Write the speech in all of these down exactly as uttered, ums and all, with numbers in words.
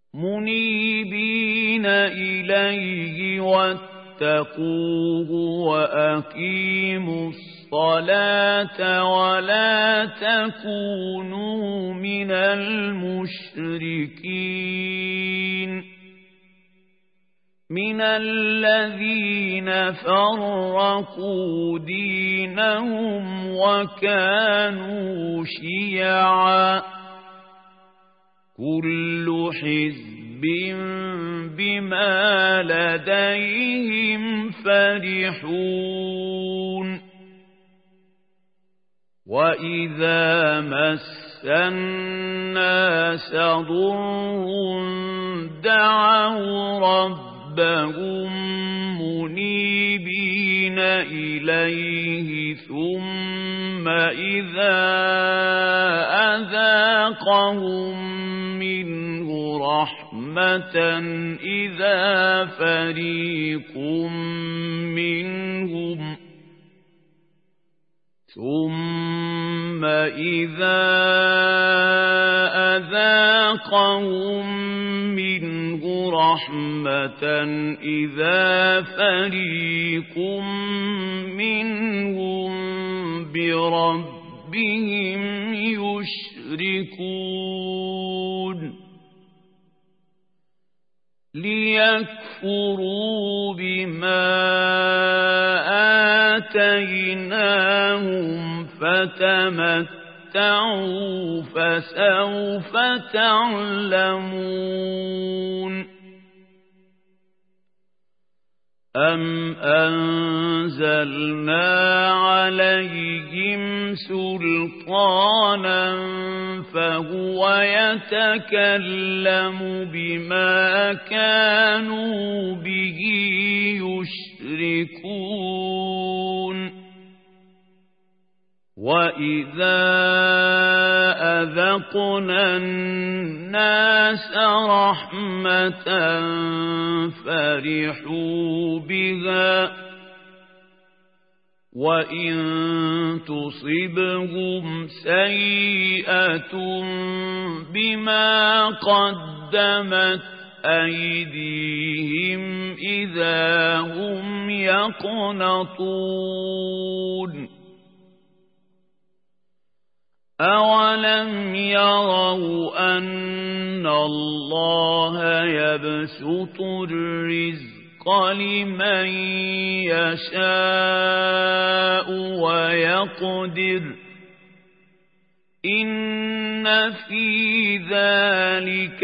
منيبين إليه واتقوه وأقيموا الصلاة ولا تكونوا من المشركين من الذين فرقوا دينهم وكانوا شيعا كل حزب بما لديهم فرحون وإذا مس الناس ضر دعوا ربهم منيبين إليه ثم إذا أذاقهم منه رحمة إذا فريق منهم ثم إذا أذاقهم منه رحمة إذا فريق منهم بربهم يشركون ليكفروا بما آتيناهم فتمتعوا فسوف تعلمون أم أنزلنا عليهم سلطانا فهو يتكلم بما كانوا به يشركون وإذا أذقنا الناس رحمة فرحوا بها وإن تصبهم سيئة بما قدمت أيديهم إذا هم يقنطون أولم يروا أن الله يبسط الرزق لمن يشاء ويقدر إن في ذلك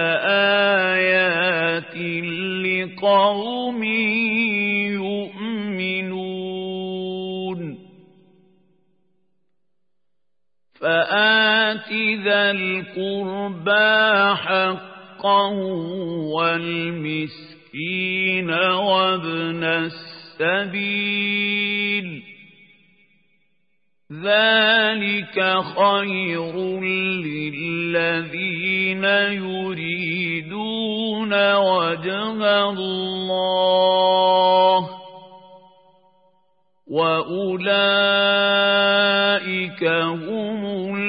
لآيات لقوم يؤمنون فآت ذا القربى حقه والمسكين وابن السبيل ذلك خير للذين يريدون وجه الله وأولئك هم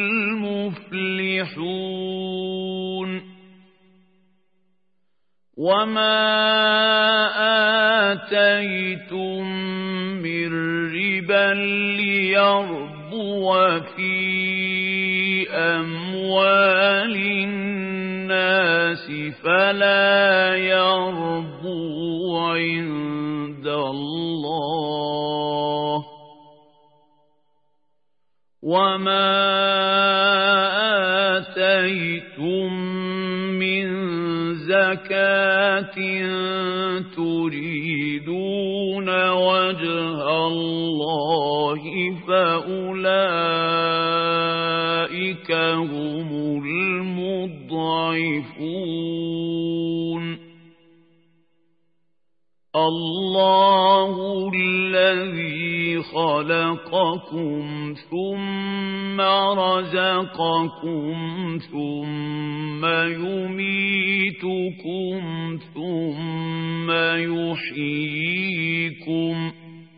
المفلحون وما آتيتم من ربا ليربو في أموال الناس فلا يربو عند الله وما آتيتم من زكاة تريدون وجه الله فأولئك هم المضعفون الله الذي خلقكم ثم رزقكم ثم يميتكم ثم يحييكم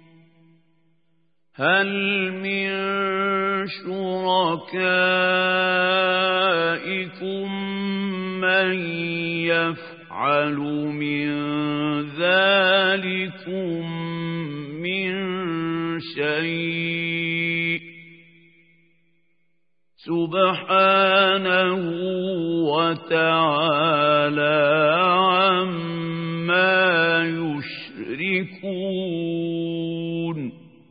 هل من شركائكم من يفعل من ذلكم من شيء سبحانه وتعالى عما يشركون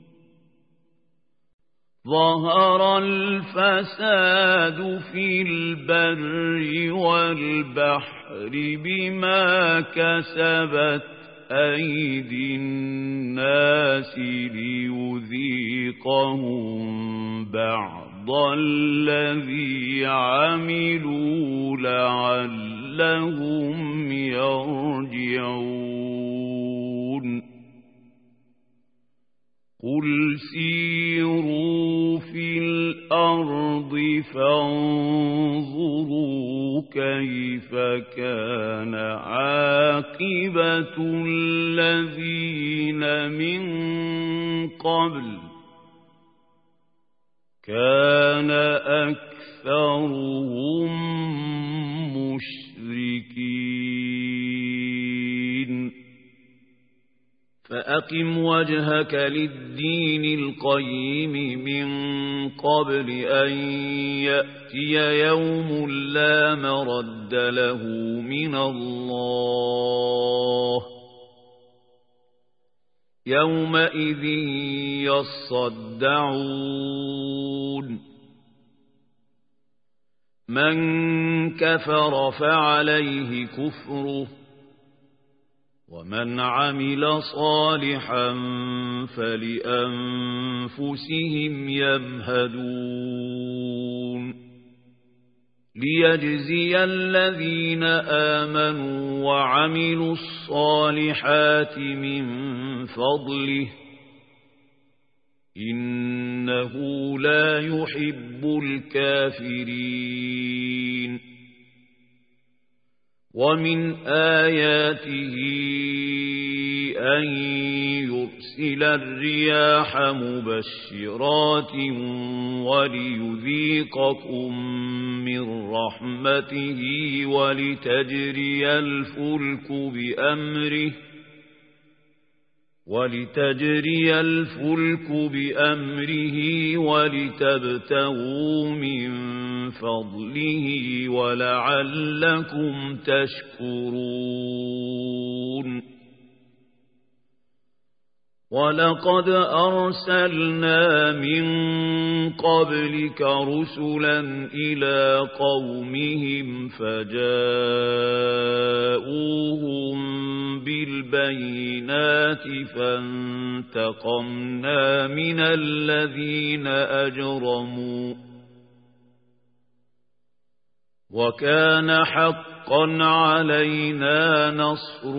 ظهر الفساد في البر والبحر بما كسبت أيدي الناس ليذيقهم بعض الذي عملوا لعلهم يرجعون قل سيروا في الأرض فانظروا كيف كان عاقبة الذين من قبل كان أكثرهم مشركين فأقم وجهك للدين القيم من قبل أن يأتي يوم لا مرد له من الله يومئذ يصدعون من كفر فعليه كفره ومن عمل صالحا فلأنفسهم يمهدون ليجزي الذين آمنوا وعملوا الصالحات من فضله إنه لا يحب الكافرين ومن آياته أن يرسل الرياح مبشرات وليذيقكم من رحمته ولتجري الفلك بأمره ولتجري الفلك بأمره ولتبتغوا من فضله ولعلكم تشكرون ولقد أرسلنا من قبلك رسلا إلى قومهم فجاءوهم بالبينات فانتقمنا من الذين أجرموا وكان حقا علينا نصر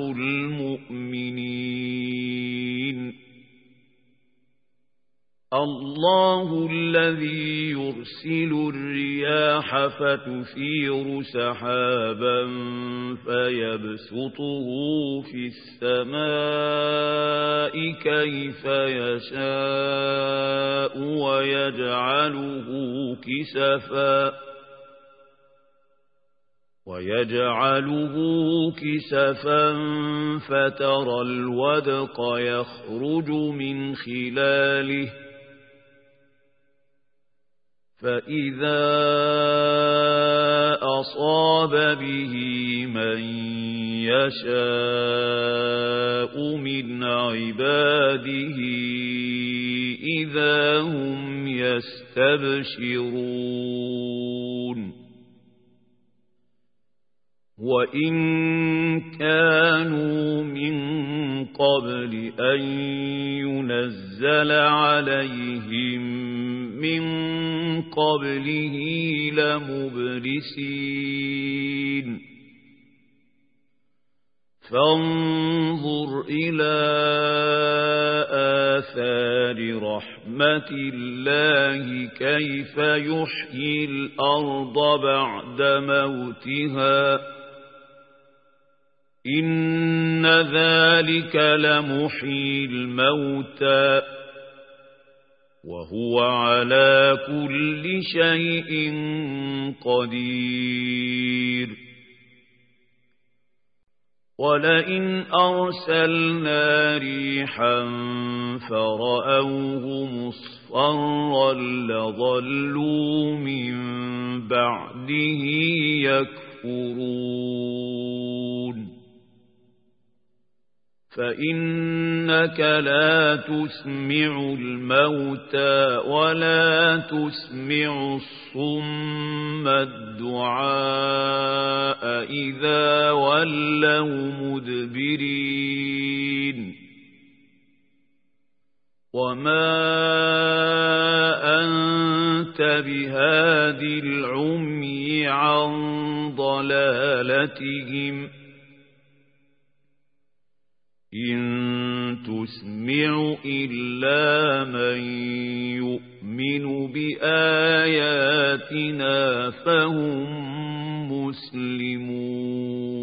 المؤمنين الله الذي يرسل الرياح فتثير سحابا فيبسطه في السماء كيف يشاء ويجعله كسفا ويجعله كسفا فترى الودق يخرج من خلاله فإذا أصاب به من يشاء من عباده إذا هم يستبشرون وإن كانوا من قبل أن ينزل عليهم من قبله لمبلسين فانظر إلى آثار رحمة الله كيف يحيي الأرض بعد موتها إن ذلك لمحيي الموتى وهو على كل شيء قدير ولئن أرسلنا ريحا فرأوه مصفرا لظلوا من بعده يكفرون فإنك لا تسمع الموتى ولا تسمع الصم الدعاء إذا ولوا مدبرين وما أنت بهاد العمي عن ضلالتهم إن تسمع إلا من يؤمن بآياتنا فهم مسلمون